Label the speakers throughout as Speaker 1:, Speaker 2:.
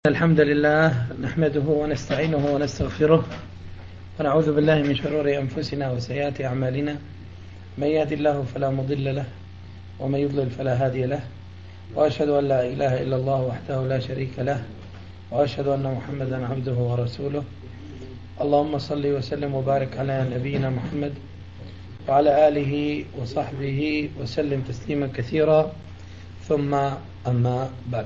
Speaker 1: الحمد لله نحمده ونستعينه ونستغفره ونعوذ بالله من شرور أنفسنا وسيئات أعمالنا. من يهد الله فلا مضل له ومن يضلل فلا هادي له، وأشهد أن لا إله إلا الله وحده لا شريك له، وأشهد أن محمدا عبده ورسوله. اللهم صل وسلم وبارك على نبينا محمد وعلى آله وصحبه وسلم تسليما كثيرا، ثم أما بعد.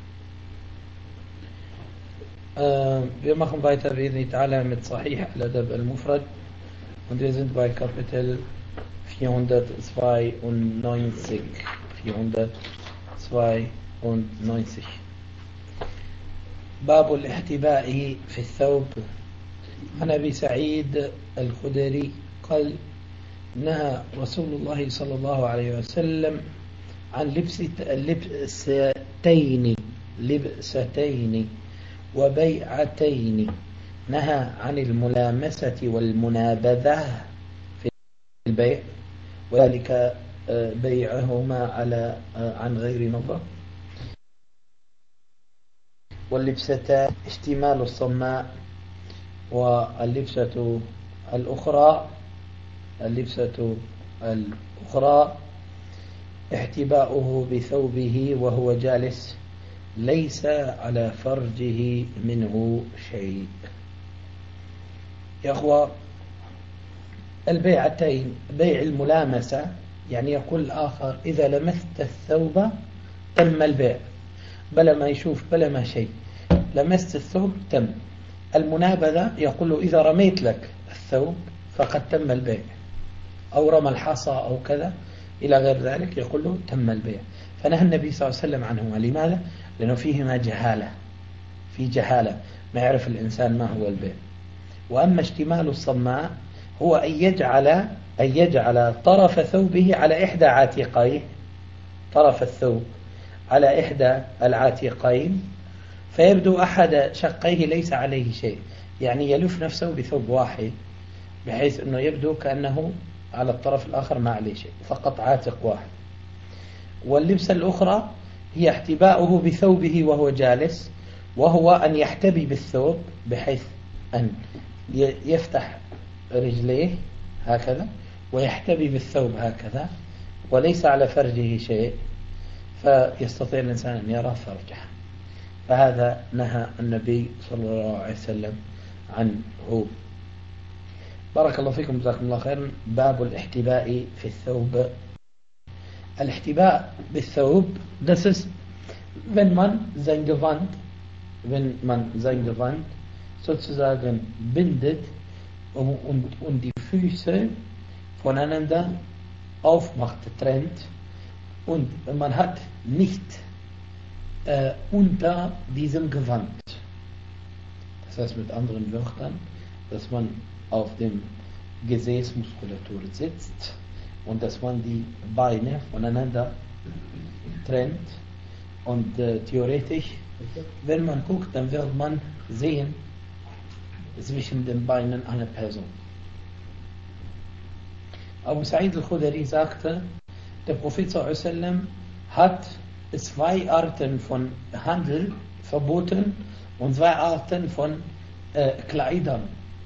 Speaker 1: Wir machen weiter bi'idhni ta'ala mit Sahih al-Adab al-Mufrad und wir sind bei Kapitel 492. باب الاحتباء في الثوب. عن أبي سعيد الخدري قال: نهى رسول الله صلى الله عليه وسلم عن لبستين وبيعتين. نهى عن الملامسة والمنابذة في البيع، وذلك بيعهما عن غير نظر. واللبستان اشتمال الصماء، واللبسة الأخرى احتباؤه بثوبه وهو جالس ليس على فرجه منه شيء. يا أخوة، البيعتين، بيع الملامسة يعني يقول الآخر إذا لمست الثوب تم البيع، بلا ما يشوف بلا ما شيء، لمست الثوب تم. المنابذة يقول له إذا رميت لك الثوب فقد تم البيع، أو رمى الحصى أو كذا إلى غير ذلك، يقول له تم البيع. فنهى النبي صلى الله عليه وسلم عنهما. لماذا؟ لأنه فيهما جهالة، في جهالة، ما يعرف الإنسان ما هو البيع. وأما اشتمال الصماء هو أن يجعل طرف ثوبه على إحدى عاتقيه، طرف الثوب على إحدى العاتقين، فيبدو أحد شقيه ليس عليه شيء، يعني يلف نفسه بثوب واحد بحيث أنه يبدو كأنه على الطرف الآخر ما عليه شيء، فقط عاتق واحد. واللبسة الأخرى هي احتباؤه بثوبه وهو جالس، وهو أن يحتبي بالثوب بحيث أن يفتح رجليه هكذا ويحتبي بالثوب هكذا وليس على فرجه شيء، فيستطيع الإنسان أن يرى فرجه. فهذا نهى النبي صلى الله عليه وسلم عنه. بارك الله فيكم، جزاكم الله خيرا. باب الاحتباء في الثوب. الاحتباء بالثوب, das ist, wenn man sein Gewand sozusagen bindet und die Füße voneinander aufmacht, trennt, und man hat nicht unter diesem Gewand. Das heißt mit anderen Wörtern, dass man auf dem Gesäßmuskulatur sitzt und dass man die Beine voneinander trennt. Und theoretisch, wenn man guckt, dann wird man sehen zwischen den Beinen einer Person. Abu Sa'id al-Khudri sagte, der Prophet s.a.w. hat 2 Arten von Handel verboten und 2 Arten von Kleidern.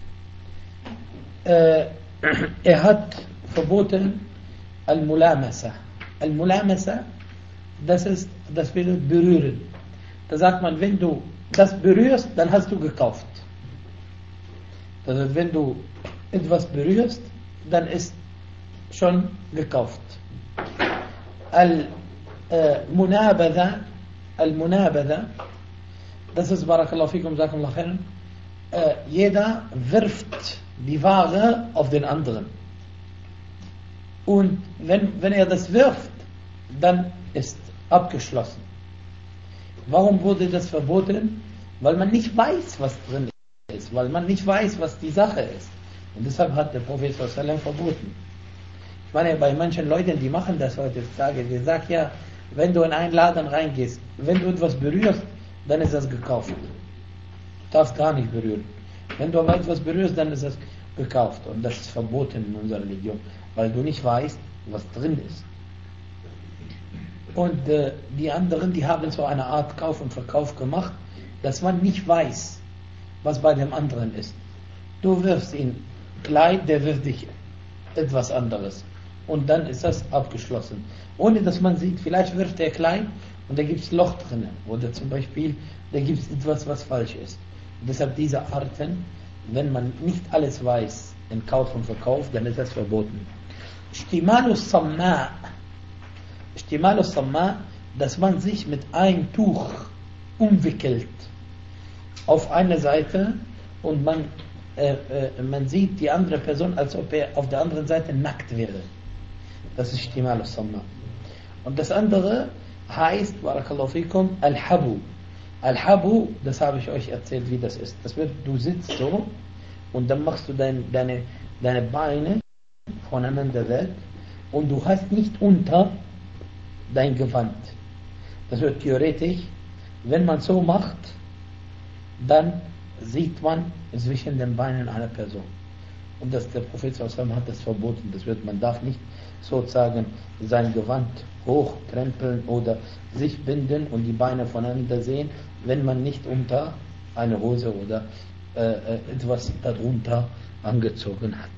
Speaker 1: Er hat verboten Al-Mulamasa. Al-Mulamasa, das bedeutet berühren. Da sagt man, wenn du das berührst, dann hast du gekauft. Also wenn du etwas berührst, dann ist schon gekauft. Al-Munabada, das ist, Barakallahu fikum, Jazakumullah khairan, jeder wirft die Ware auf den anderen. Und wenn er das wirft, dann ist abgeschlossen. Warum wurde das verboten? Weil man nicht weiß, was drin ist, weil man nicht weiß, was die Sache ist. Und deshalb hat der Prophet sallallahu verboten. Ich meine, bei manchen Leuten, die machen das heutzutage, die sagen ja, wenn du in einen Laden reingehst, wenn du etwas berührst, dann ist das gekauft. Du darfst gar nicht berühren. Wenn du aber etwas berührst, dann ist das gekauft. Und das ist verboten in unserer Religion, weil du nicht weißt, was drin ist. Und die anderen, die haben so eine Art Kauf und Verkauf gemacht, dass man nicht weiß, was bei dem anderen ist. Du wirfst ihn Kleid, der wirft dich etwas anderes. Und dann ist das abgeschlossen. Ohne dass man sieht, vielleicht wirft er klein und da gibt es Loch drin. Oder zum Beispiel, da gibt es etwas, was falsch ist. Und deshalb diese Arten, wenn man nicht alles weiß, in Kauf und Verkauf, dann ist das verboten. Ishtimalus Samma, dass man sich mit einem Tuch umwickelt auf eine Seite und man sieht die andere Person, als ob er auf der anderen Seite nackt wäre. Das ist Ishtimalus Samma. Und das andere heißt, Barakallahu fikum, Al-Habu. Al-Habu, das habe ich euch erzählt, wie das ist. Das wird, du sitzt so und dann machst du deine Beine voneinander weg und du hast nicht unter dein Gewand. Das wird theoretisch, wenn man so macht, dann sieht man zwischen den Beinen einer Person. Und der Prophet sallallahu hat das verboten. Das wird, man darf nicht sozusagen sein Gewand hochkrempeln oder sich binden und die Beine voneinander sehen, wenn man nicht unter eine Hose oder etwas darunter angezogen hat.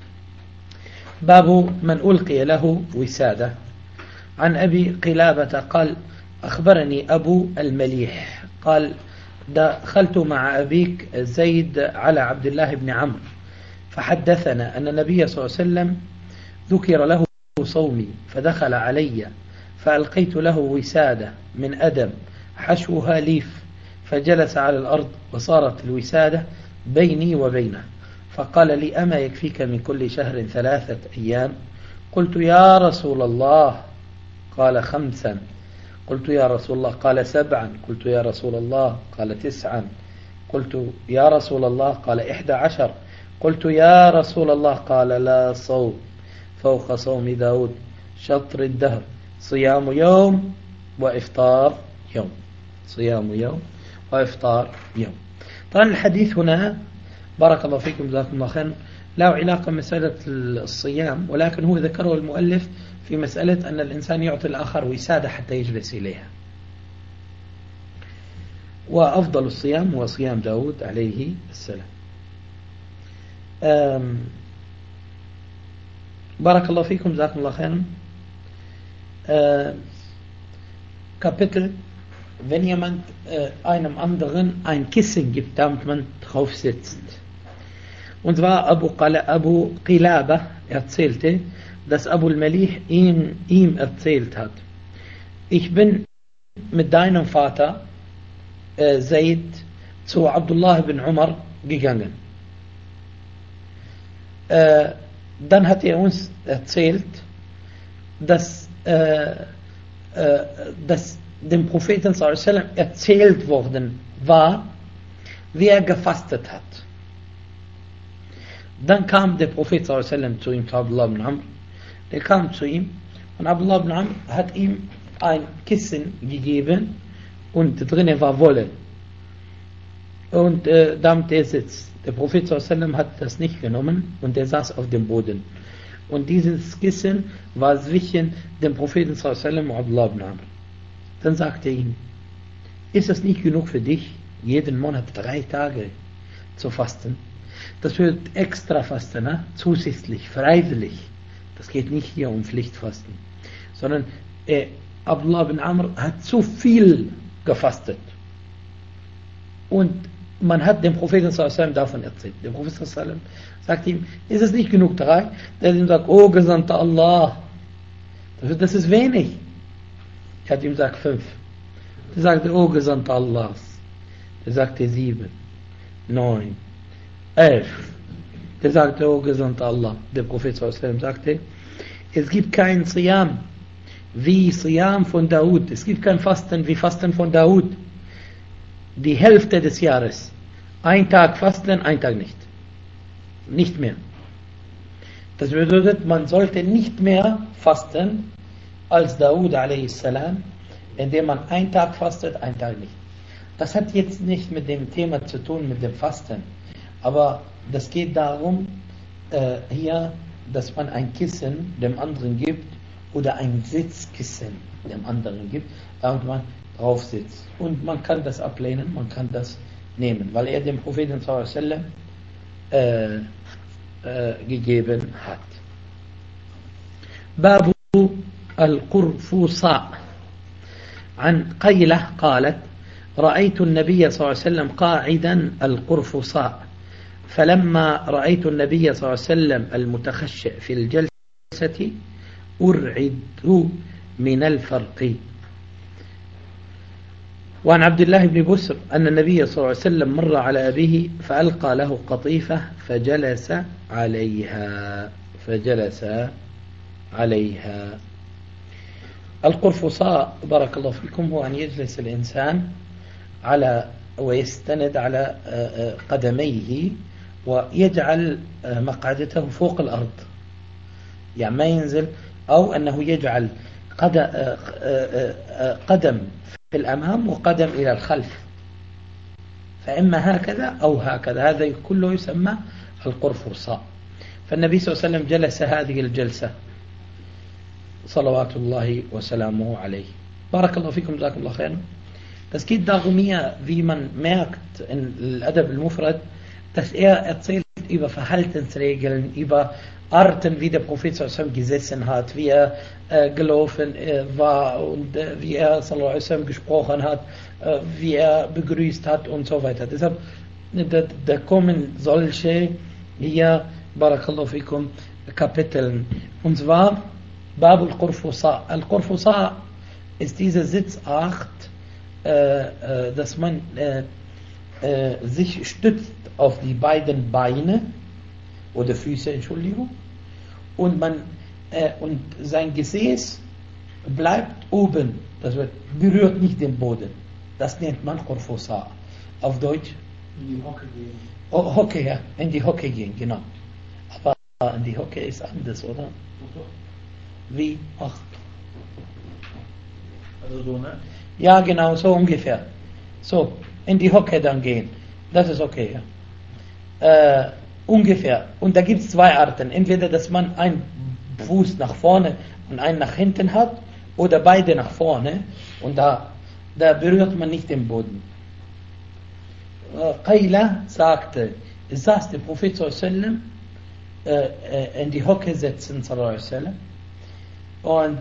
Speaker 1: باب من ألقي له وسادة. عن أبي قلابة قال أخبرني أبو المليح قال دخلت مع أبيك زيد على عبد الله بن عمرو فحدثنا أن النبي صلى الله عليه وسلم ذكر له صومي فدخل علي فألقيت له وسادة من أدم حشوها ليف فجلس على الأرض وصارت الوسادة بيني وبينه فقال لي أما يكفيك من كل شهر 3 أيام قلت يا رسول الله قال 5 قلت يا رسول الله قال 7 قلت يا رسول الله قال 9 قلت يا رسول الله قال 11 قلت يا رسول الله قال لا صوم فوق صوم داود شطر الدهر صيام يوم وإفطار يوم صيام يوم وإفطار يوم. طبعا الحديث هنا بارك الله فيكم جزاكم الله خيرا له علاقة بمسألة الصيام، ولكن هو ذكره المؤلف في مسألة أن الإنسان يعطي الآخر وسادة حتى يجلس إليها. وأفضل الصيام هو صيام داود عليه السلام. بارك الله فيكم جزاكم الله خيرا. Kapitel, wenn jemand einem anderen ein Kissen gibt, damit man drauf sitzt. Und zwar Abu Qilaba erzählte, dass Abu al-Malih ihm erzählt hat: Ich bin mit deinem Vater Zaid zu Abdullah ibn Umar gegangen. Dann hat er uns erzählt, dass dem Propheten sallallahu alaihi wasallam erzählt worden war, wie er gefastet hat. Dann kam der Prophet sallallahu alaihi wasallam zu ihm, zu Abdullah ibn Amr. Der kam zu ihm und Abdullah ibn Amr hat ihm ein Kissen gegeben und drinnen war Wolle. Und damit er sitzt. Der Prophet sallallahu alaihi wasallam hat das nicht genommen und er saß auf dem Boden. Und dieses Kissen war zwischen dem Propheten sallallahu alaihi wasallam und Abdullah ibn Amr. Dann sagte er ihm: Ist es nicht genug für dich, jeden Monat 3 Tage zu fasten? Das wird extra Fasten, ne? Zusätzlich, freiwillig. Das geht nicht hier um Pflichtfasten, sondern Abdullah ibn Amr hat zu viel gefastet. Und man hat dem Propheten sallallahu alaihi wasallam davon erzählt. Der Prophet sallallahu alaihi wasallam sagt ihm: Ist es nicht genug 3? Der ihm sagt: Oh Gesandter Allah, das ist wenig. Er hat ihm gesagt 5. Der sagte: Oh Gesandter Allahs. Der sagte 7, 9, 11. Der sagte: Oh Gesandter Allah. Der Prophet sallallahu alaihi wasallam sagte: Es gibt kein Siyam wie Siyam von Daud. Es gibt kein Fasten wie Fasten von Daud. Die Hälfte des Jahres. 1 Tag fasten, 1 Tag nicht. Nicht mehr. Das bedeutet, man sollte nicht mehr fasten als Daud a.s., indem man 1 Tag fastet, 1 Tag nicht. Das hat jetzt nicht mit dem Thema zu tun, mit dem Fasten. Aber das geht darum, hier, dass man ein Kissen dem anderen gibt oder ein Sitzkissen dem anderen gibt, damit man drauf sitzt. Und man kann das ablehnen, man kann das nehmen, weil er dem Propheten sallallahu alaihi wasallam gegeben hat. Babu al-Qurfusa. عن قيلة قالت رأيت النبي صلى الله عليه وسلم قاعدا القرفصاء فلما رأيت النبي صلى الله عليه وسلم المتخشع في الجلسة أرعد من الفرق. وعن عبد الله بن بسر أن النبي صلى الله عليه وسلم مر على أبيه فألقى له قطيفة فجلس عليها. القرفصاء بارك الله فيكم هو أن يجلس الإنسان على ويستند على قدميه ويجعل مقعدته فوق الأرض، يعني ما ينزل، أو أنه يجعل قدم في الأمام وقدم إلى الخلف، فإما هكذا أو هكذا، هذا كله يسمى القرفصاء. فالنبي صلى الله عليه وسلم جلس هذه الجلسة صلوات الله وسلامه عليه. Barakallahu fikum, jazakumullah khairan. Das geht darum hier, wie man merkt in Al-Adab al-Mufrad, dass er erzählt über Verhaltensregeln, über Arten, wie der Prophet sallallahu gesessen hat, wie er gelaufen war und wie er sallallahu gesprochen hat, wie er begrüßt hat und so weiter. Deshalb, da kommen solche hier, Barakallahu fikum, Kapiteln. Und zwar Bab al-Qurfusa. Al-Qurfusa ist diese Sitzart, dass man sich stützt auf die beiden Beine oder Füße, Entschuldigung, und und sein Gesäß bleibt oben, das berührt nicht den Boden. Das nennt man Qurfusa. Auf Deutsch?
Speaker 2: In die Hocke gehen.
Speaker 1: Oh, Hocke, ja, in die Hocke gehen, genau. Aber in die Hocke ist anders, oder? Wie? Ach.
Speaker 2: Also so, ne?
Speaker 1: Ja, genau, so ungefähr. So, in die Hocke dann gehen. Das ist okay, ja. Ungefähr. Und da gibt es zwei Arten. Entweder, dass man einen Fuß nach vorne und einen nach hinten hat, oder beide nach vorne, und da berührt man nicht den Boden. Qayla sagte, es saß der Prophet sallallahu in die Hocke setzen, sallallahu alaihi wasallam. Und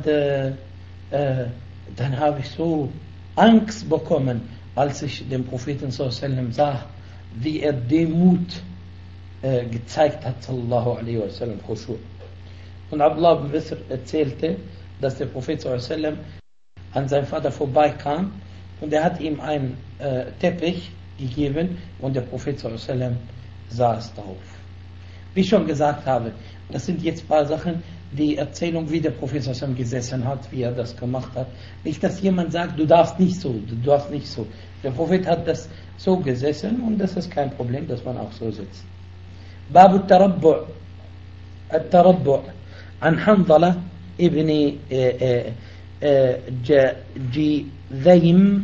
Speaker 1: dann habe ich so Angst bekommen, als ich den Propheten sallallahu alaihi wasallam sah, wie er Demut gezeigt hat, sallallahu alaihi wasallam, Khushu'. Und Abdullah bin Bisr erzählte, dass der Prophet sallallahu alaihi wasallam an seinem Vater vorbeikam und er hat ihm einen Teppich gegeben und der Prophet sallallahu alaihi wasallam saß darauf. Wie ich schon gesagt habe, das sind jetzt ein paar Sachen, die Erzählung, wie der Prophet sallallahu alaihi wasallam gesessen hat, wie er das gemacht hat. Nicht, dass jemand sagt, du darfst nicht so. Der Prophet hat das so gesessen und das ist kein Problem, dass man auch so sitzt. Babu التربع عن حنظلة ابن جذيم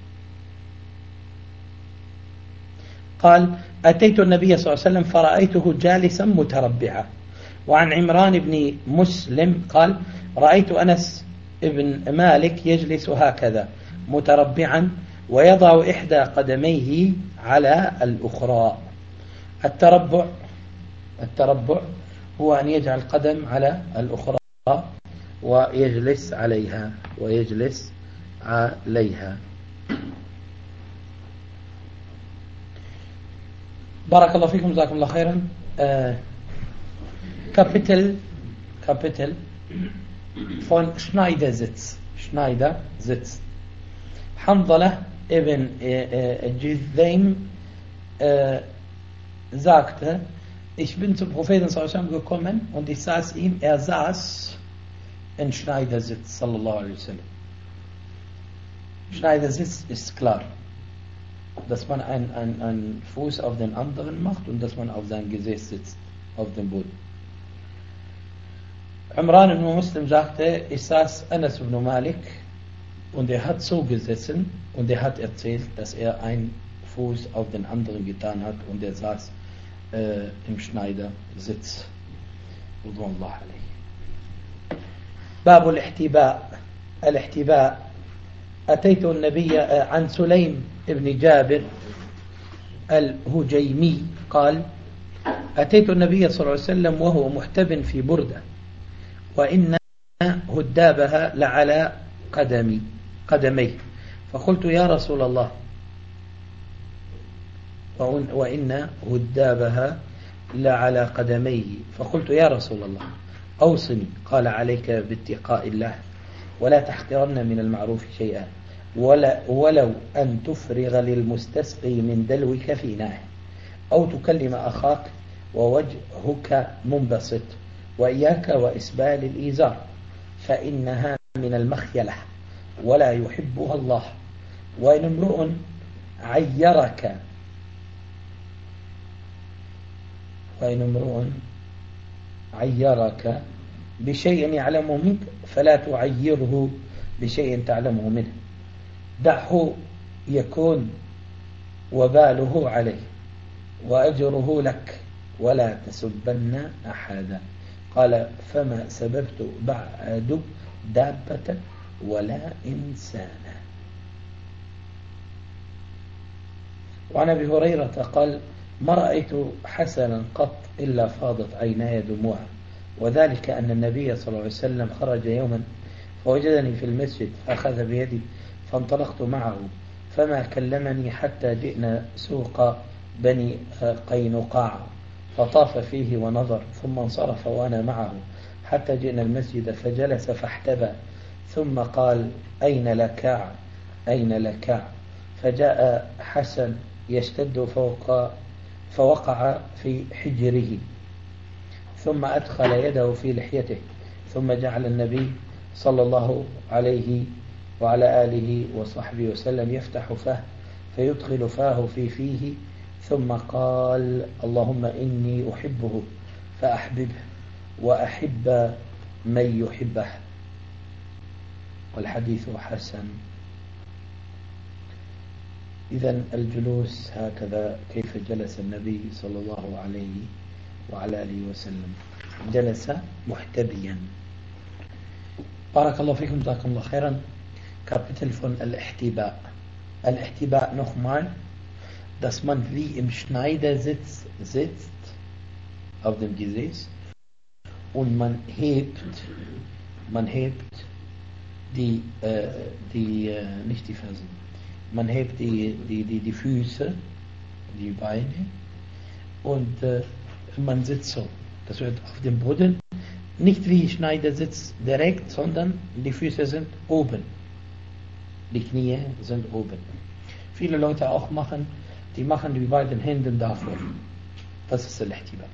Speaker 1: قال أتيت النبي صلى الله عليه وسلم فرأيته جالسا متربعا. وعن عمران بن مسلم قال رأيت أنس بن مالك يجلس هكذا متربعا ويضع إحدى قدميه على الأخرى. التربع هو أن يجعل قدم على الأخرى ويجلس عليها بارك الله فيكم, جزاكم الله خيرا. Kapitel von Schneidersitz. Hanzala ibn Jithaim sagte, ich bin zum Propheten sallallahu alaihi wasallam gekommen und ich saß ihm, er saß in Schneidersitz, sallallahu alaihi wasallam. Schneidersitz ist klar, dass man einen Fuß auf den anderen macht und dass man auf sein Gesäß sitzt, auf dem Boden. Imran ibn Muslim sagte, ich saß Anas ibn Malik und er hat so gesessen und er hat erzählt, dass er einen Fuß auf den anderen getan hat und er saß im Schneidersitz. Babu al-Ihtiba. أتيت النبي عن سليم بن جابر الهجيمي قال أتيت النبي صلى الله عليه وسلم وهو محتب في بردة وإن هدابها لعلى قدميه فقلت يا رسول الله وإن هدابها لعلى قدميه فقلت يا رسول الله أوصني قال عليك باتقاء الله ولا تحقرن من المعروف شيئا ولو أن تفرغ للمستسقي من دلوك في ناه أو تكلم أخاك ووجهك منبسط وإياك وإسبال الإيزار فإنها من المخيلة ولا يحبها الله وإن امرؤ عيرك بشيء يعلمه منك فلا تعيره بشيء تعلمه منه دعه يكون وباله عليه وأجره لك ولا تسبن أحدا قال فما سببت بعد دابة ولا إنسانا. وعن أبي هريرة قال ما رأيت حسنا قط إلا فاضت عيناي دموعا وذلك أن النبي صلى الله عليه وسلم خرج يوما فوجدني في المسجد فأخذ بيدي فانطلقت معه فما كلمني حتى جئنا سوق بني قينقاع فطاف فيه ونظر ثم انصرف وأنا معه حتى جئنا المسجد فجلس فاحتبى ثم قال أين لكاع فجاء حسن يشتد فوقع في حجره ثم أدخل يده في لحيته ثم جعل النبي صلى الله عليه وعلى آله وصحبه وسلم يفتح فاه فيدخل فاه في فيه ثم قال اللهم إني أحبه فأحببه وأحب من يحبه. والحديث حسن. إذن الجلوس هكذا كيف جلس النبي صلى الله عليه وعلى آله وسلم جلس محتبيا. بارك الله فيكم جزاكم الله خيرا. Kapitel von Al-Ihtiba nochmal, dass man wie im Schneidersitz sitzt auf dem Gesäß und man hebt die nicht die Fersen, man hebt die Füße, die Beine und man sitzt so. Das wird auf dem Boden, nicht wie Schneidersitz direkt, sondern die Füße sind oben. Die Knie sind oben. Viele Leute auch machen die beiden Hände davor. Das ist Al-Ihtiba.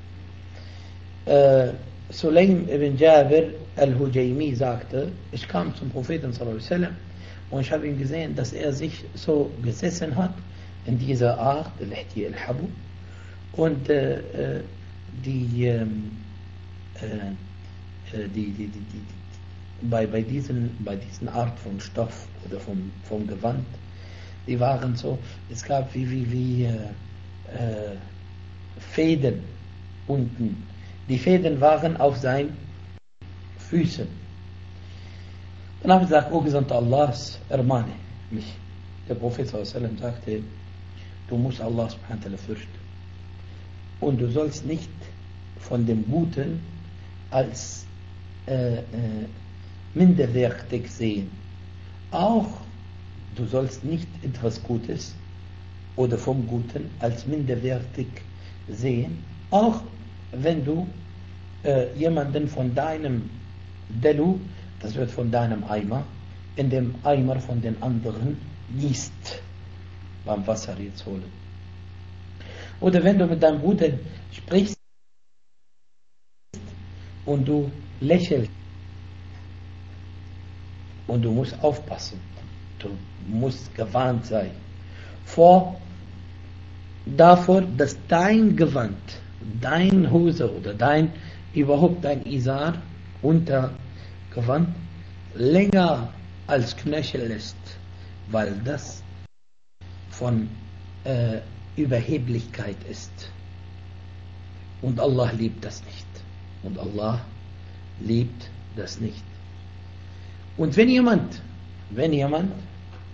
Speaker 1: Sulaim ibn Jabir al-Hujaymi sagte, ich kam zum Propheten sallallahu alaihi wasallam und ich habe ihn gesehen, dass er sich so gesessen hat in dieser Art, al-Habu, und bei diesen Art von Stoff oder vom Gewand, die waren so, es gab wie Fäden unten. Die Fäden waren auf seinen Füßen. Dann habe ich gesagt, O Gesandter Allahs, ermahne mich. Der Prophet sallallahu alaihi wasallam sagte, du musst Allah subhanahu wa ta'ala fürchten. Und du sollst nicht von dem Guten als minderwertig sehen. Auch du sollst nicht etwas Gutes oder vom Guten als minderwertig sehen, auch wenn du jemanden von deinem Delu, das wird von deinem Eimer, in dem Eimer von den anderen gießt, beim Wasser jetzt holen. Oder wenn du mit deinem Bruder sprichst und du lächelst, und du musst aufpassen, du musst gewarnt sein davor, dass dein Gewand, dein Hose oder überhaupt dein Isar, Untergewand, länger als Knöchel ist, weil das von Überheblichkeit ist. Und Allah liebt das nicht. Und Allah liebt das nicht. Und wenn jemand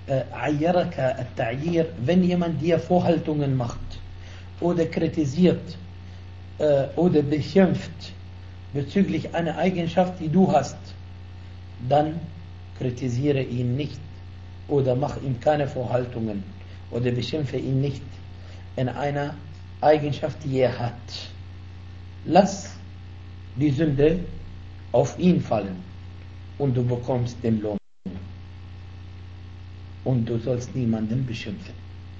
Speaker 1: Ayyaraka at-Ta'yir, wenn jemand dir Vorhaltungen macht oder kritisiert oder beschimpft bezüglich einer Eigenschaft, die du hast, dann kritisiere ihn nicht oder mach ihm keine Vorhaltungen oder beschimpfe ihn nicht in einer Eigenschaft, die er hat. Lass die Sünde auf ihn fallen und du bekommst den Lohn. Und du sollst niemanden beschimpfen.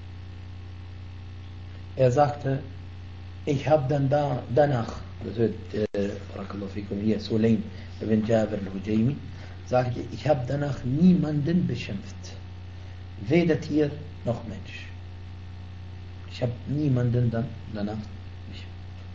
Speaker 1: Er sagte, ich habe dann danach, also hier Sulaim ibn Jabir al-Hujaymi sagte, ich habe danach niemanden beschimpft. Weder Tier noch Mensch. Ich habe niemanden dann danach beschimpft.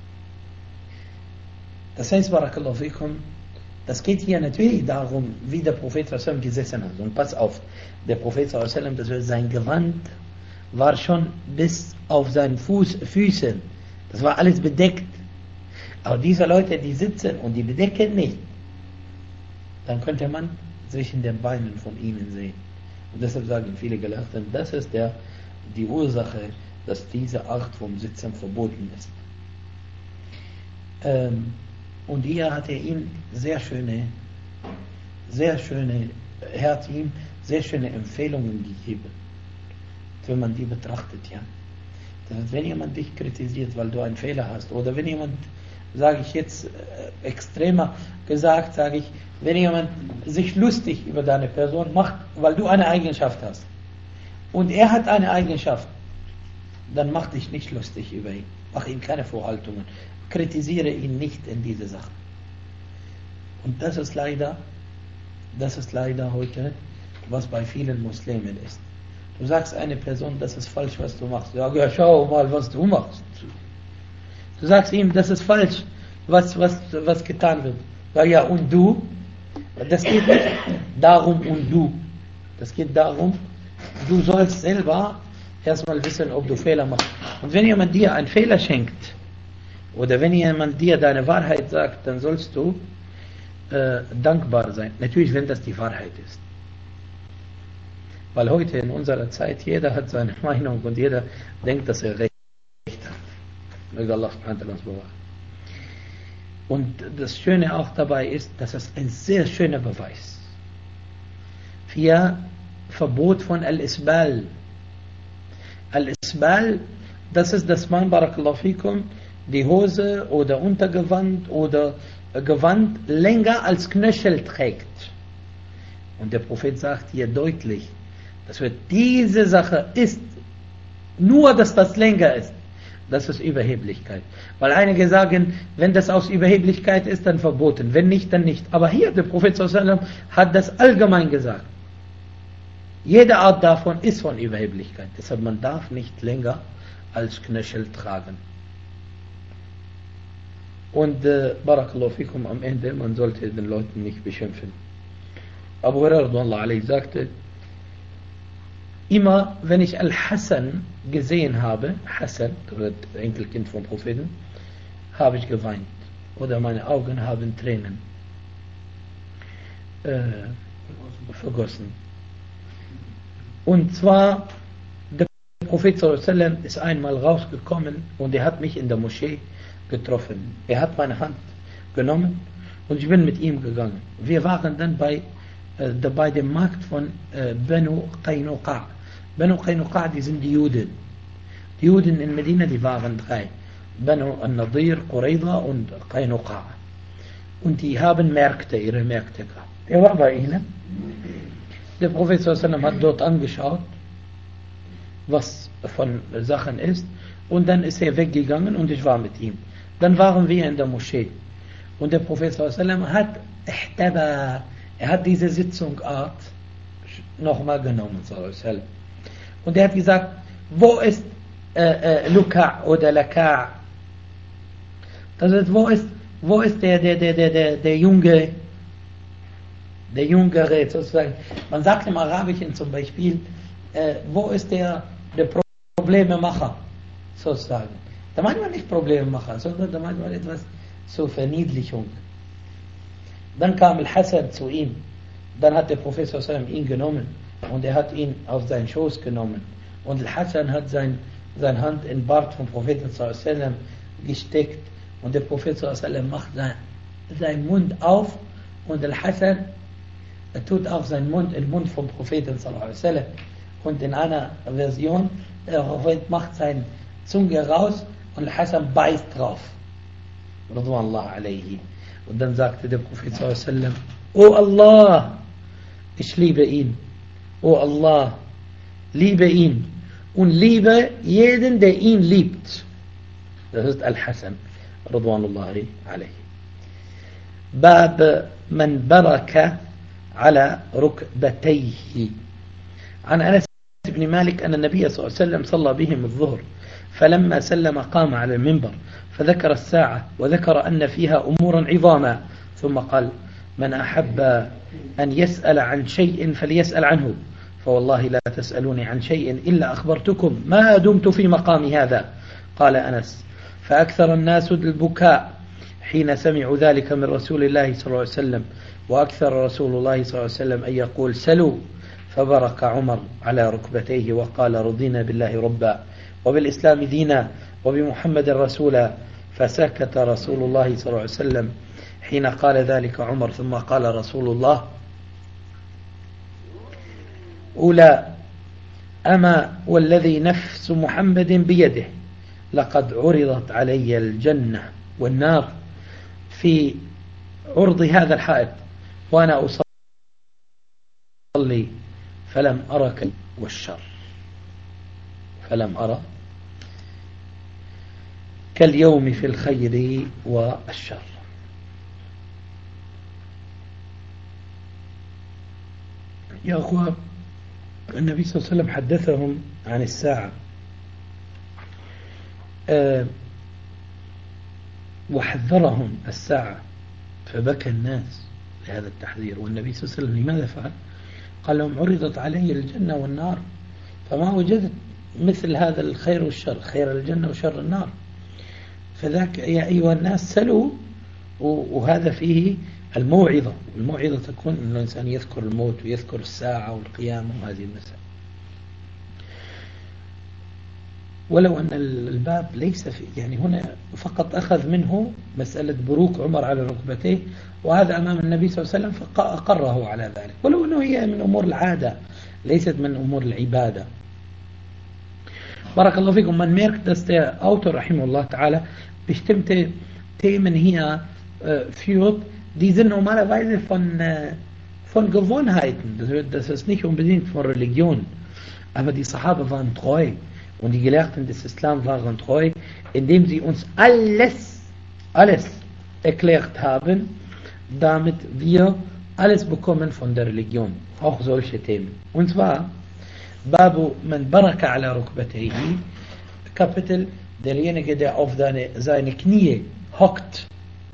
Speaker 1: Das heißt, Barakallahu fikum, das geht hier natürlich darum, wie der Prophet sallam gesessen hat. Und pass auf, der Prophet sallam, das heißt, sein Gewand war schon bis auf seinen Füßen. Das war alles bedeckt. Aber diese Leute, die sitzen und die bedecken nicht, dann könnte man zwischen den Beinen von ihnen sehen. Und deshalb sagen viele Gelehrten, das ist die Ursache, dass diese Art vom Sitzen verboten ist. Und hier hat er ihm sehr schöne, er hat ihm sehr schöne Empfehlungen gegeben, wenn man die betrachtet, ja. Das heißt, wenn jemand dich kritisiert, weil du einen Fehler hast, oder wenn jemand, sage ich jetzt extremer gesagt, sage ich, wenn jemand sich lustig über deine Person macht, weil du eine Eigenschaft hast, und er hat eine Eigenschaft, dann mach dich nicht lustig über ihn, mach ihm keine Vorhaltungen, kritisiere ihn nicht in diese Sachen. Und das ist leider heute, was bei vielen Muslimen ist. Du sagst eine Person, das ist falsch, was du machst. Sag, ja, schau mal, was du machst. Du sagst ihm, das ist falsch, was getan wird. Sag, ja, und du? Das geht nicht darum, und du. Das geht darum, du sollst selber erstmal wissen, ob du Fehler machst. Und wenn jemand dir einen Fehler schenkt, oder wenn jemand dir deine Wahrheit sagt, dann sollst du dankbar sein. Natürlich, wenn das die Wahrheit ist. Weil heute in unserer Zeit, jeder hat seine Meinung und jeder denkt, dass er Recht hat. Möge Allah subhanahu wa ta'ala uns bewahren. Und das Schöne auch dabei ist, dass es ein sehr schöner Beweis für Verbot von Al-Isbal. Al-Isbal, das ist, dass man, Barakallahu fikum, die Hose oder Untergewand oder Gewand länger als Knöchel trägt. Und der Prophet sagt hier deutlich, dass diese Sache ist, nur dass das länger ist, das ist Überheblichkeit. Weil einige sagen, wenn das aus Überheblichkeit ist, dann verboten, wenn nicht, dann nicht. Aber hier, der Prophet sallallahu alaihi wasallam hat das allgemein gesagt. Jede Art davon ist von Überheblichkeit. Deshalb man darf nicht länger als Knöchel tragen. Und Barakallahu fikum, am Ende, man sollte den Leuten nicht beschimpfen. Abu Hurairah sagte, immer wenn ich Al-Hassan gesehen habe, Hassan, das Enkelkind vom Propheten, habe ich geweint. Oder meine Augen haben Tränen vergossen. Und zwar, der Prophet sallallahu alaihi wasallam ist einmal rausgekommen und er hat mich in der Moschee getroffen. Er hat meine Hand genommen und ich bin mit ihm gegangen. Wir waren dann bei dem Markt von Banu Qaynuqa. Banu Qaynuqa, die sind die Juden. Die Juden in Medina, die waren 3. Banu al-Nadir, Qurayza und Qaynuqa. Und die haben ihre Märkte gehabt. Er war bei ihnen. Der Prophet sallallahu alaihi wasallam hat dort angeschaut, was von Sachen ist. Und dann ist er weggegangen und ich war mit ihm. Dann waren wir in der Moschee. Und der Prophet sallallahu alaihi wasallam hat diese Sitzungsart nochmal genommen, sallallahu alaihi wasallam. Und er hat gesagt, wo ist Luka' oder Laka'? Das heißt, wo ist der Jüngere, sozusagen. Man sagt im Arabischen zum Beispiel, wo ist der Problememacher, sozusagen. Da meint man nicht Problememacher, sondern da meint man etwas zur Verniedlichung. Dann kam Al-Hassan zu ihm. Dann hat der Prophet sallallahu alaihi wasallam ihn genommen und hat ihn auf seinen Schoß genommen. Und Hassan hat seine Hand in den Bart vom Propheten sallam gesteckt und der Prophet sallam macht seinen Mund auf und Hassan tut auch seinen Mund in den Mund vom Propheten sallam. Und in einer Version, der Prophet macht seine Zunge raus und Hassan beißt drauf. Radwanallah alayhi. Und dann sagte der Prophet sallam: O Allah, ich liebe ihn. O Allah, liebe ihn. Und liebe jeden, der ihn liebt. Das ist Al-Hassan. Radwanullahi alayhi. Bab man baraka ala rukbatayhi. عن أنس بن مالك أن النبي صلى الله عليه وسلم صلى بهم الظهر فلما سلم قام على المنبر فذكر الساعة وذكر أن فيها أمورا عظاما ثم قال: من أحب أن يسأل عن شيء فليسأل عنه فوالله لا تسألوني عن شيء إلا أخبرتكم ما دمت في مقامي هذا. قال أنس: فأكثر الناس البكاء حين سمعوا ذلك من رسول الله صلى الله عليه وسلم وأكثر رسول الله صلى الله عليه وسلم أن يقول: سلوا. فبرك عمر على ركبتيه وقال: رضينا بالله ربا وبالإسلام دينا وبمحمد رسولا. فسكت رسول الله صلى الله عليه وسلم حين قال ذلك عمر ثم قال رسول الله: أولى أما والذي نفس محمد بيده لقد عرضت علي الجنة والنار في عرض هذا الحائط وأنا أصلي فلم أرك والشر فلم أرى كاليوم في الخير والشر. يا أخوة، النبي صلى الله عليه وسلم حدثهم عن الساعة وحذرهم الساعة فبكى الناس لهذا التحذير. والنبي صلى الله عليه وسلم لماذا فعل؟ قال لهم: عرضت علي الجنة والنار فما وجدت مثل هذا الخير والشر، خير الجنة وشر النار. فذاك يا أيها الناس سلوا. وهذا فيه الموعظة. الموعظة تكون أن الإنسان يذكر الموت ويذكر الساعة والقيامة وهذه المسائل. ولو أن الباب ليس في يعني هنا فقط أخذ منه مسألة بروك عمر على ركبتيه وهذا أمام النبي صلى الله عليه وسلم فأقره على ذلك، ولو أنه هي من أمور العادة ليست من أمور العبادة. بارك الله فيكم. من merkt, dass der Autor rahimahullah ta'ala bestimmte Themen hier führt, die sind normalerweise von Gewohnheiten. Das ist nicht unbedingt von Religion. Aber die Sahaba waren treu und die Gelehrten des Islam waren treu, indem sie uns alles erklärt haben, damit wir alles bekommen von der Religion. Auch solche Themen. Und zwar Babu man baraka ala rukbatayhi, Kapitel derjenige, der auf seine Knie hockt.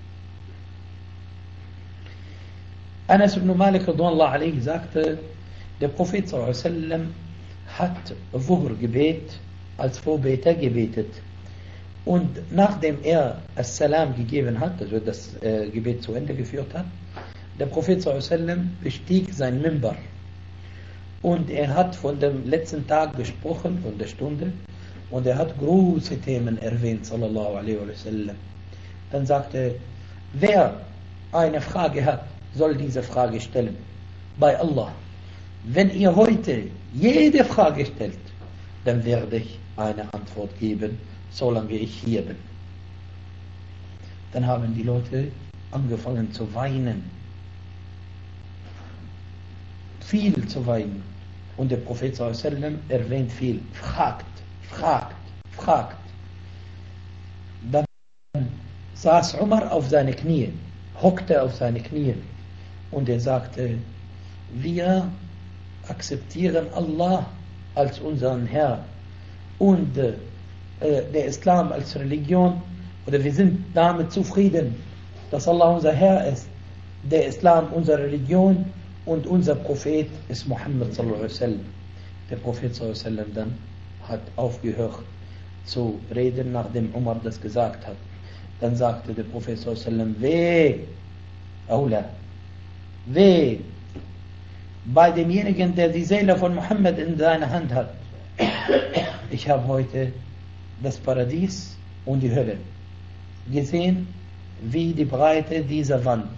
Speaker 1: Anas ibn Malik radhiyallahu anhu sagte, der Prophet sallallahu alaihi wasallam hat Wuhr-Gebet als Vorbeter gebetet. Und nachdem As-Salam gegeben hat, also das Gebet zu Ende geführt hat, der Prophet sallallahu alaihi wasallam bestieg sein Minbar. Und hat von dem letzten Tag gesprochen, von der Stunde, und hat große Themen erwähnt, sallallahu alaihi wasallam. Dann sagte, wer eine Frage hat, soll diese Frage stellen. Bei Allah. Wenn ihr heute jede Frage stellt, dann werde ich eine Antwort geben, solange ich hier bin. Dann haben die Leute angefangen zu weinen. Viel zu weinen. Und der Prophet sallallahu alaihi wasallam erwähnt viel. Fragt. Dann saß Umar auf seine Knie, hockte auf seine Knie und sagte, wir akzeptieren Allah als unseren Herr und der Islam als Religion, oder wir sind damit zufrieden, dass Allah unser Herr ist, der Islam unsere Religion und unser Prophet ist Muhammad sallallahu alaihi wasallam. Der Prophet sallallahu alaihi wasallam dann hat aufgehört zu reden, nachdem Umar das gesagt hat. Dann sagte der Prophet sallallahu alaihi wasallam, weh, Aula, weh, bei demjenigen, der die Seele von Mohammed in seiner Hand hat. Ich habe heute das Paradies und die Hölle gesehen, wie die Breite dieser Wand.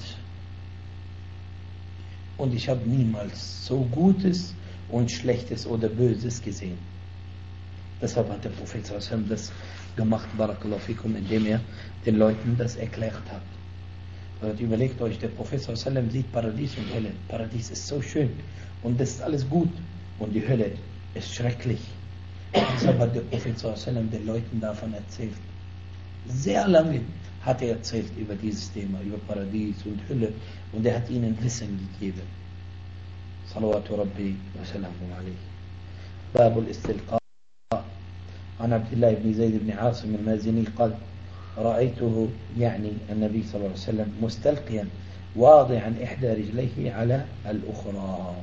Speaker 1: Und ich habe niemals so Gutes und Schlechtes oder Böses gesehen. Deshalb hat der Prophet sallallahu das gemacht, barakallahu fikum, indem er den Leuten das erklärt hat. Und überlegt euch, der Prophet sallallahu sieht Paradies und Hölle. Paradies ist so schön und das ist alles gut und die Hölle ist schrecklich. Deshalb hat der Prophet sallallahu den Leuten davon erzählt. Sehr lange hat er erzählt über dieses Thema, über Paradies und Hölle, und er hat ihnen Wissen gegeben. Salawatu Rabbi wa salamu alayhi. Babul Istilqa. عن عبد الله بن زيد بن عاصم المازني قال: رأيته يعني النبي صلى الله عليه وسلم مستلقيا واضعا إحدى رجليه على الأخرى.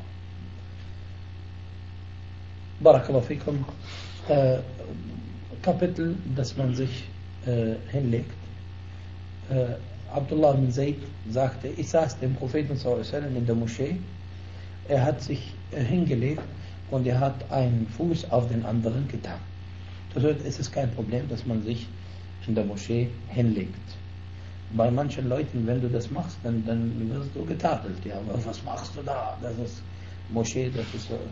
Speaker 1: بارك الله فيكم. Kapitel, das man sich hinlegt. Abdullah bin Zayd sagte, ich saß dem Propheten sallallahu alaihi wasallam in der Moschee. Er hat sich hingelegt und er hat einen Fuß auf den anderen getan. Das heißt, es ist kein Problem, dass man sich in der Moschee hinlegt. Bei manchen Leuten, wenn du das machst, dann wirst du getadelt. Ja, aber was machst du da? Das ist Moschee, das ist so.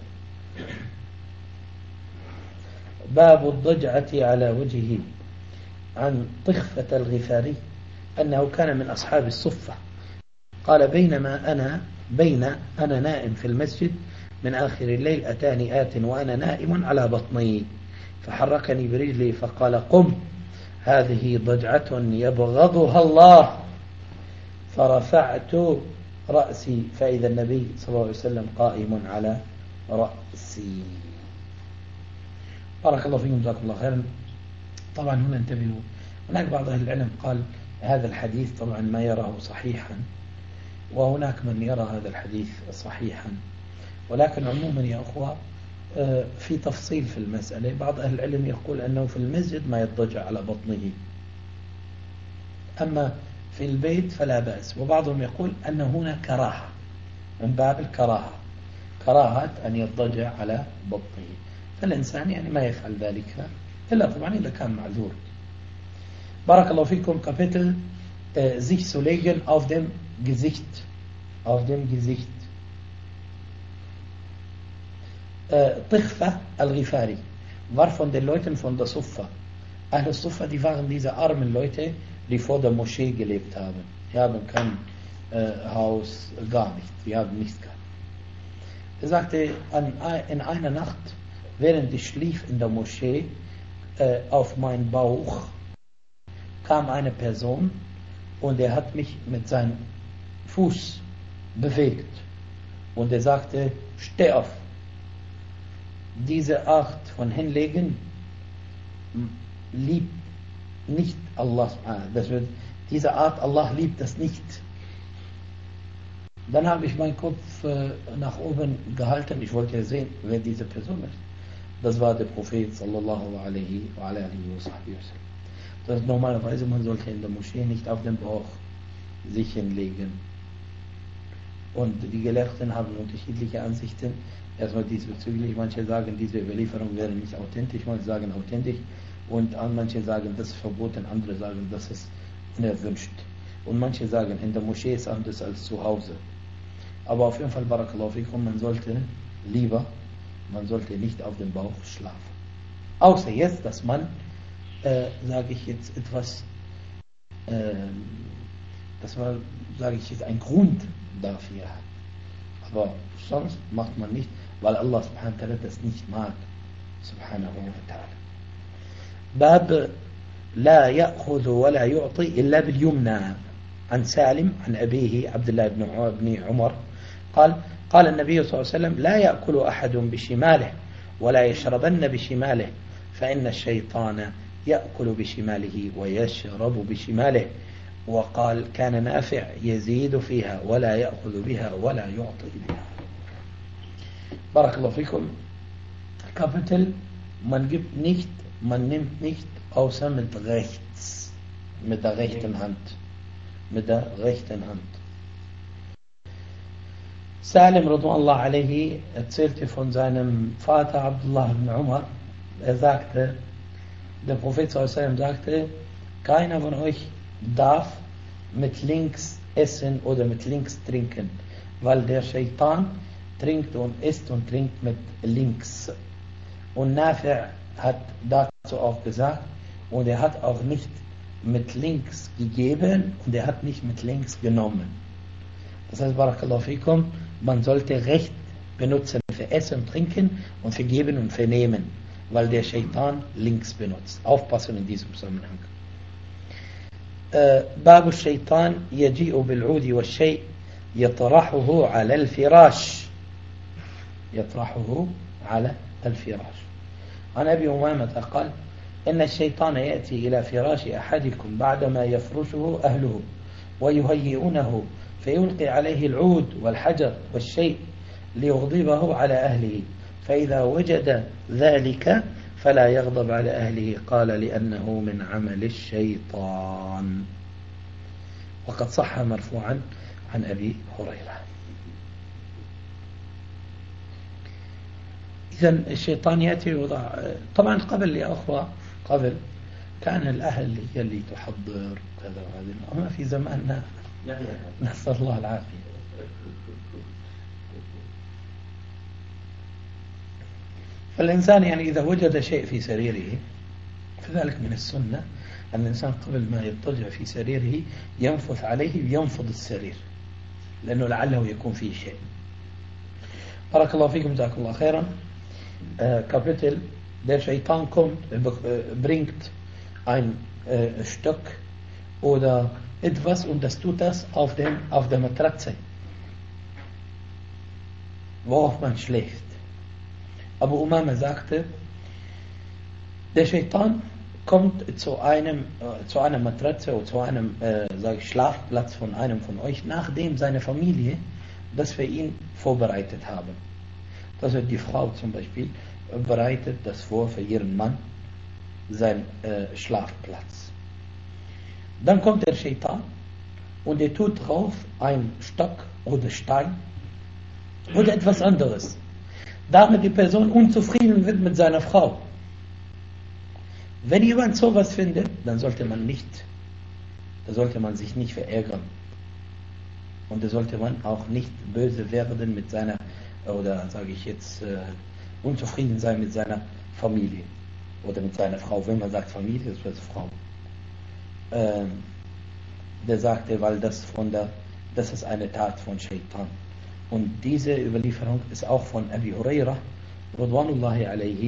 Speaker 1: باب الضجعة على وجهه عن طخفة الغفاري أنه كان من أصحاب الصفة. قال: بينما أنا نائم في المسجد من آخر الليل أتاني آت وأنا نائم على بطني فحركني برجلي فقال: قم، هذه ضجعة يبغضها الله. فرفعت رأسي فإذا النبي صلى الله عليه وسلم قائم على رأسي. بارك الله فيكم، جزاكم الله خيرا. طبعا هنا انتبهوا، هناك بعض أهل العلم قال هذا الحديث طبعا ما يراه صحيحا، وهناك من يرى هذا الحديث صحيحا، ولكن عموما يا أخوة في تفصيل في المسألة. بعض أهل العلم يقول أنه في المسجد ما يضطجع على بطنه، أما في البيت فلا بأس. وبعضهم يقول أن هنا كراهة، من باب الكراهة، كراهة أن يضطجع على بطنه، فالإنسان يعني ما يفعل ذلك إلا طبعا إذا كان معذور. بارك الله فيكم. Kapitel sich zu legen auf dem Gesicht. Auf dem Gesicht. Tikhfa al-Ghifari war von den Leuten von der Suffa. Ahl Suffa, die waren diese armen Leute, die vor der Moschee gelebt haben. Die haben kein Haus, gar nichts. Die haben nichts gehabt. Er sagte, in einer Nacht, während ich schlief in der Moschee, auf meinen Bauch kam eine Person und er hat mich mit seinem Fuß bewegt. Und er sagte, steh auf. Diese Art von Hinlegen liebt nicht Allah. Diese Art, Allah liebt das nicht. Dann habe ich meinen Kopf nach oben gehalten. Ich wollte ja sehen, wer diese Person ist. Das war der Prophet sallallahu alaihi wa sallam. Das ist normalerweise, man sollte in der Moschee nicht auf dem Bauch sich hinlegen. Und die Gelehrten haben unterschiedliche Ansichten. Erstmal diesbezüglich, manche sagen, diese Überlieferung wäre nicht authentisch, manche sagen authentisch, und manche sagen, das ist verboten, andere sagen, das ist unerwünscht. Und manche sagen, in der Moschee ist anders als zu Hause. Aber auf jeden Fall, barakallahu fikum, man sollte nicht auf dem Bauch schlafen. Außer jetzt, dass man, sage ich jetzt etwas, dass man, sage ich jetzt, einen Grund dafür hat. Aber sonst macht man nicht, weil Allah subhanahu wa ta'ala das nicht mag. Subhanahu wa ta'ala. Bab لا يأخذ ولا يعطي إلا باليمنى. عن سالم عن أبيه عبد الله بن عمر قال النبي صلى الله عليه وسلم: لا يأكل أحد بشماله ولا يشربن بشماله فإن الشيطان يأكل بشماله ويشرب بشماله. وقال: كان نافع يزيد فيها ولا يأخذ بها ولا يعطي بها. بارك الله فيكم. Kapitel, man gibt nicht, man nimmt nicht außer mit rechts, mit der rechten Hand. Mit der rechten Hand. Salim radhiyallahu alaihi erzählte von seinem Vater Abdullah ibn Umar. Er sagte, der Prophet sallallahu alaihi wasallam sagte, keiner von euch darf mit links essen oder mit links trinken, weil der Shaitan trinkt und isst und trinkt mit links. Und Nafi' hat dazu auch gesagt, und er hat auch nicht mit links gegeben und er hat nicht mit links genommen. Das heißt, Barakallahu fikum, man sollte Recht benutzen für Essen und Trinken und für Geben und für Nehmen, weil der Shaitan links benutzt. Aufpassen in diesem Zusammenhang. باب الشيطان يجيء بالعود والشيء يطرحه على الفراش عن أبي أمامة قال إن الشيطان يأتي إلى فراش أحدكم بعدما يفرشه أهله ويهيئونه فيلقي عليه العود والحجر والشيء ليغضبه على أهله فإذا وجد ذلك فلا يغضب على أهله قال لأنه من عمل الشيطان. وقد صح مرفوعا عن أبي هريرة. إذن الشيطان يأتي وضع طبعا قبل يا أخوة قبل كان الأهل هي اللي تحضر كذا وهذا، أما في زماننا نسأل الله العافية. فالإنسان يعني إذا وجد شيء في سريره فذلك من السنة أن الإنسان قبل ما يضطجع في سريره ينفث عليه وينفض السرير لأنه لعله يكون فيه شيء. بارك الله فيكم جزاكم الله خيرا. Kapitel, der Shaitan kommt, bringt ein Stock oder etwas und das tut das auf der Matratze, worauf man schläft. Abu Umama sagte, der Shaitan kommt zu einer Matratze oder zu einem Schlafplatz von einem von euch, nachdem seine Familie das für ihn vorbereitet haben. Das heißt, die Frau zum Beispiel bereitet das vor für ihren Mann, seinen Schlafplatz. Dann kommt der Shaitan und er tut drauf einen Stock oder Stein oder etwas anderes, damit die Person unzufrieden wird mit seiner Frau. Wenn jemand sowas findet, dann sollte man sich nicht verärgern. Und da sollte man auch nicht böse werden mit seiner, oder sage ich jetzt, unzufrieden sein mit seiner Familie oder mit seiner Frau. Wenn man sagt Familie, das ist Frau. Der sagte, weil das ist eine Tat von Shaitan. Und diese Überlieferung ist auch von Abi Huraira, Radwanullahi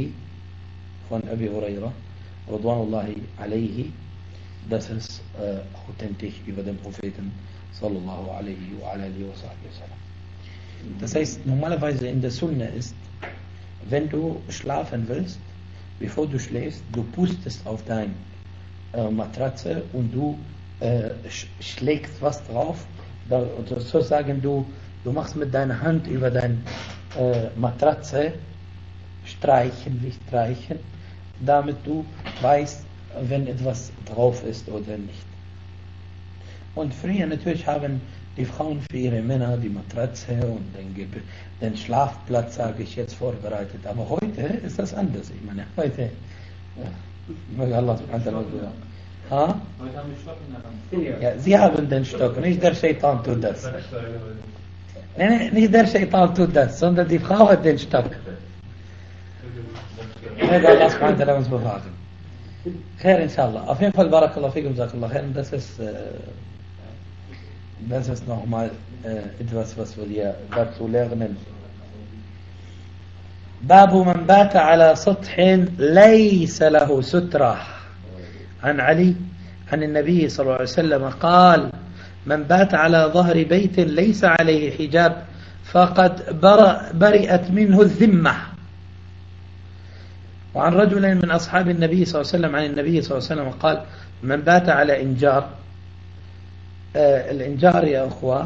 Speaker 1: alayhi, das ist authentisch über den Propheten sallallahu alaihi wa alihi wa sallam. Das heißt, normalerweise in der Sunna ist, wenn du schlafen willst, bevor du schläfst, du pustest auf deine Matratze und du schlägst was drauf, sozusagen du machst mit deiner Hand über deine Matratze streichen, damit du weißt, wenn etwas drauf ist oder nicht. Und früher natürlich haben die Frauen für ihre Männer die Matratze und den Schlafplatz, sage ich jetzt, vorbereitet. Aber heute ist das anders. Ich meine, heute möge Allah subhanahu wa ta'ala. Heute haben wir Stock in der Hand. Ja, sie haben den Stock, nicht der Shaitan tut das. Nein, nicht der Shaitan tut das, sondern die Frau hat den Stock. Möge Allah subhanahu wa ta'ala uns bewahren. Khair, inshallah. Auf jeden Fall, barakallahu fikum, jazakallahu khair. Das ist nochmal etwas, was wir hier dazu lernen. باب من بات على سطح ليس له سترة عن علي عن النبي صلى الله عليه وسلم قال من بات على ظهر بيت ليس عليه حجاب فقد برئت منه الذمة. وعن رجل من أصحاب النبي صلى الله عليه وسلم عن النبي صلى الله عليه وسلم قال من بات على إنجار. الإنجار يا أخوة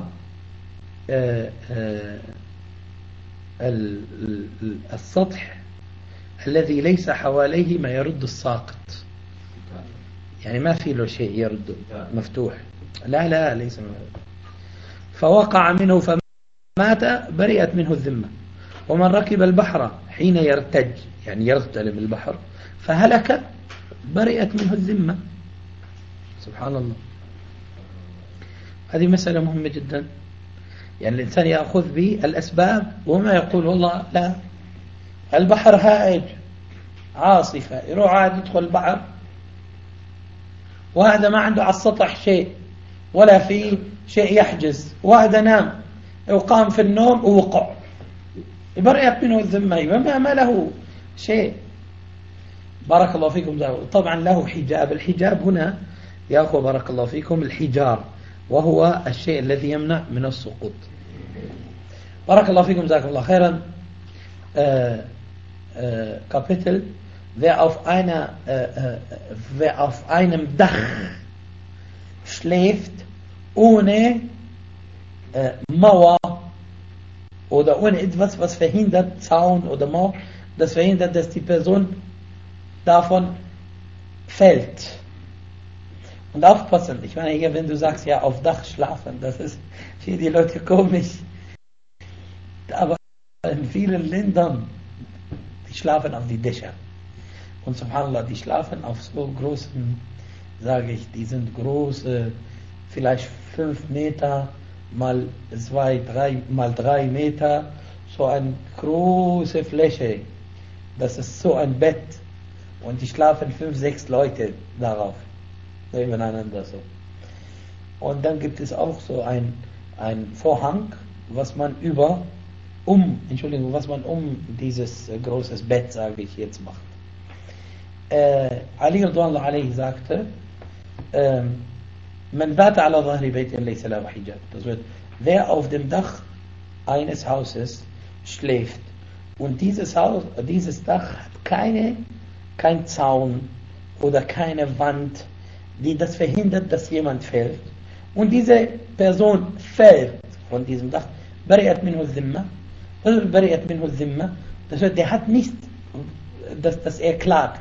Speaker 1: السطح الذي ليس حواليه ما يرد الساقط، يعني ما في له شيء يرد مفتوح، لا ليس فوقع منه مات برئت منه الذمة، ومن ركب البحر حين يرتج يعني يغتلم البحر فهلك برئت منه الذمة. سبحان الله. هذه مسألة مهمة جدا. يعني الإنسان يأخذ بالأسباب وما يقول والله لا، البحر هائج عاصفة يروح عاد يدخل البحر وهذا ما عنده على السطح شيء ولا في شيء يحجز، وهذا نام وقام في النوم ووقع، برئت منه الذمة، ما له شيء. بارك الله فيكم. طبعا له حجاب. الحجاب هنا يا أخوة بارك الله فيكم الحجار، وهو الشيء الذي يمنع من السقوط. بارك الله فيكم جزاكم الله خيرا. Kapitel wer auf einem Dach schläft ohne Mauer oder ohne etwas, was verhindert, Zaun oder Mauer, das verhindert, dass die Person davon fällt. Und aufpassen, ich meine hier, wenn du sagst, ja, auf Dach schlafen, das ist für die Leute komisch. Aber in vielen Ländern, die schlafen auf die Dächer. Und subhanallah, die schlafen auf so großen, sage ich, die sind große, vielleicht 5 Meter mal 2, 3 mal 3 Meter, so eine große Fläche. Das ist so ein Bett. Und die schlafen 5, 6 Leute darauf. Nebeneinander so. Und dann gibt es auch so ein Vorhang, was man dieses großes Bett, sage ich jetzt, macht. Ali radhiyallahu anhu sagte, man bata ala dhahri baytin laysa lahu hijab. Das wird, wer auf dem Dach eines Hauses schläft und dieses Dach hat kein Zaun oder keine Wand, die das verhindert, dass jemand fällt, und diese Person fällt von diesem Dach, bari'at minhu dhimma. Bari'at minhu dhimma, das heißt, der hat nicht, dass er klagt,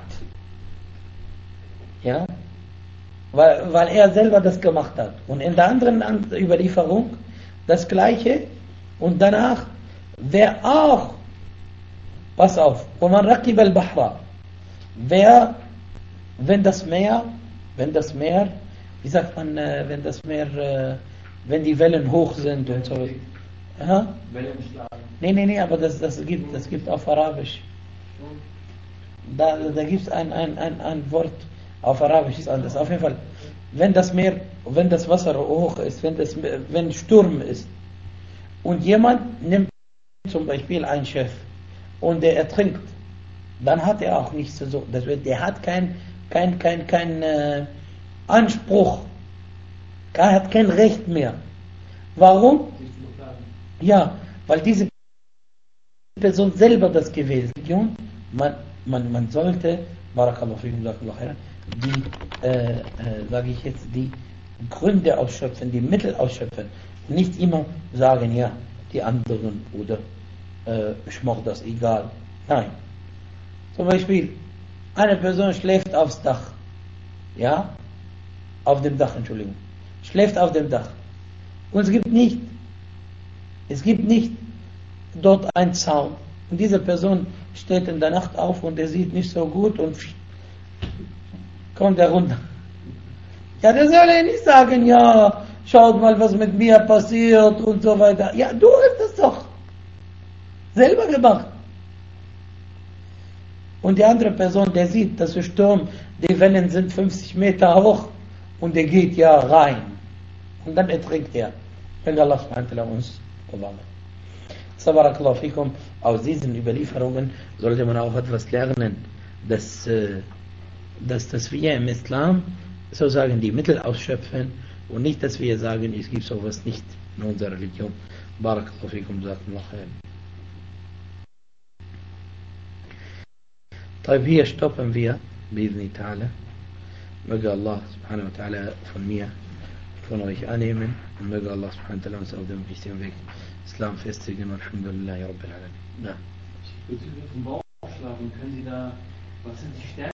Speaker 1: ja, weil er selber das gemacht hat. Und in der anderen Überlieferung das Gleiche. Und danach, wer auch, pass auf, وَمَنْ رَكِبَ الْبَحْرَ, wer, wenn das Meer, wie sagt man, wenn die Wellen hoch sind und so.
Speaker 2: Wellenschlag.
Speaker 1: Nee, aber das gibt auf Arabisch. Da gibt es ein Wort auf Arabisch, ist anders. Auf jeden Fall, wenn das Wasser hoch ist, wenn Sturm ist und jemand nimmt zum Beispiel ein Schiff und der ertrinkt, dann hat er auch nichts zu so. Der hat kein Anspruch, er hat kein Recht mehr. Warum? Ja, weil diese Person selber das gewählt hat. Man sollte, barakallahu fikum, die Gründe ausschöpfen, die Mittel ausschöpfen. Nicht immer sagen, ja, die anderen oder ich mache das egal. Nein. Zum Beispiel, eine Person schläft aufs Dach. Ja? Auf dem Dach, Entschuldigung. Schläft auf dem Dach. Und es gibt nicht dort einen Zaun. Und diese Person steht in der Nacht auf und er sieht nicht so gut und kommt er runter. Ja, der soll ja nicht sagen, ja, schaut mal, was mit mir passiert und so weiter. Ja, du hast das doch selber gemacht. Und die andere Person, der sieht, dass der Sturm, die Wellen sind 50 Meter hoch und der geht ja rein. Und dann ertrinkt er. Wenn Allah subhanahu wa ta'ala uns bewahrt. Barakallahu fikum. Aus diesen Überlieferungen sollte man auch etwas lernen, dass wir im Islam sozusagen die Mittel ausschöpfen und nicht, dass wir sagen, es gibt sowas nicht in unserer Religion. Barakallahu fikum. Hier stoppen wir, bi'idhni ta'ala. Möge Allah subhanahu wa ta'ala von mir, von euch annehmen und möge Allah subhanahu wa ta'ala uns auf dem richtigen Weg Islam festigen. Alhamdulillahi Rabbil Alamin.
Speaker 2: Bezüglich dem Bauchschlafen, können Sie da, was sind die Stärken?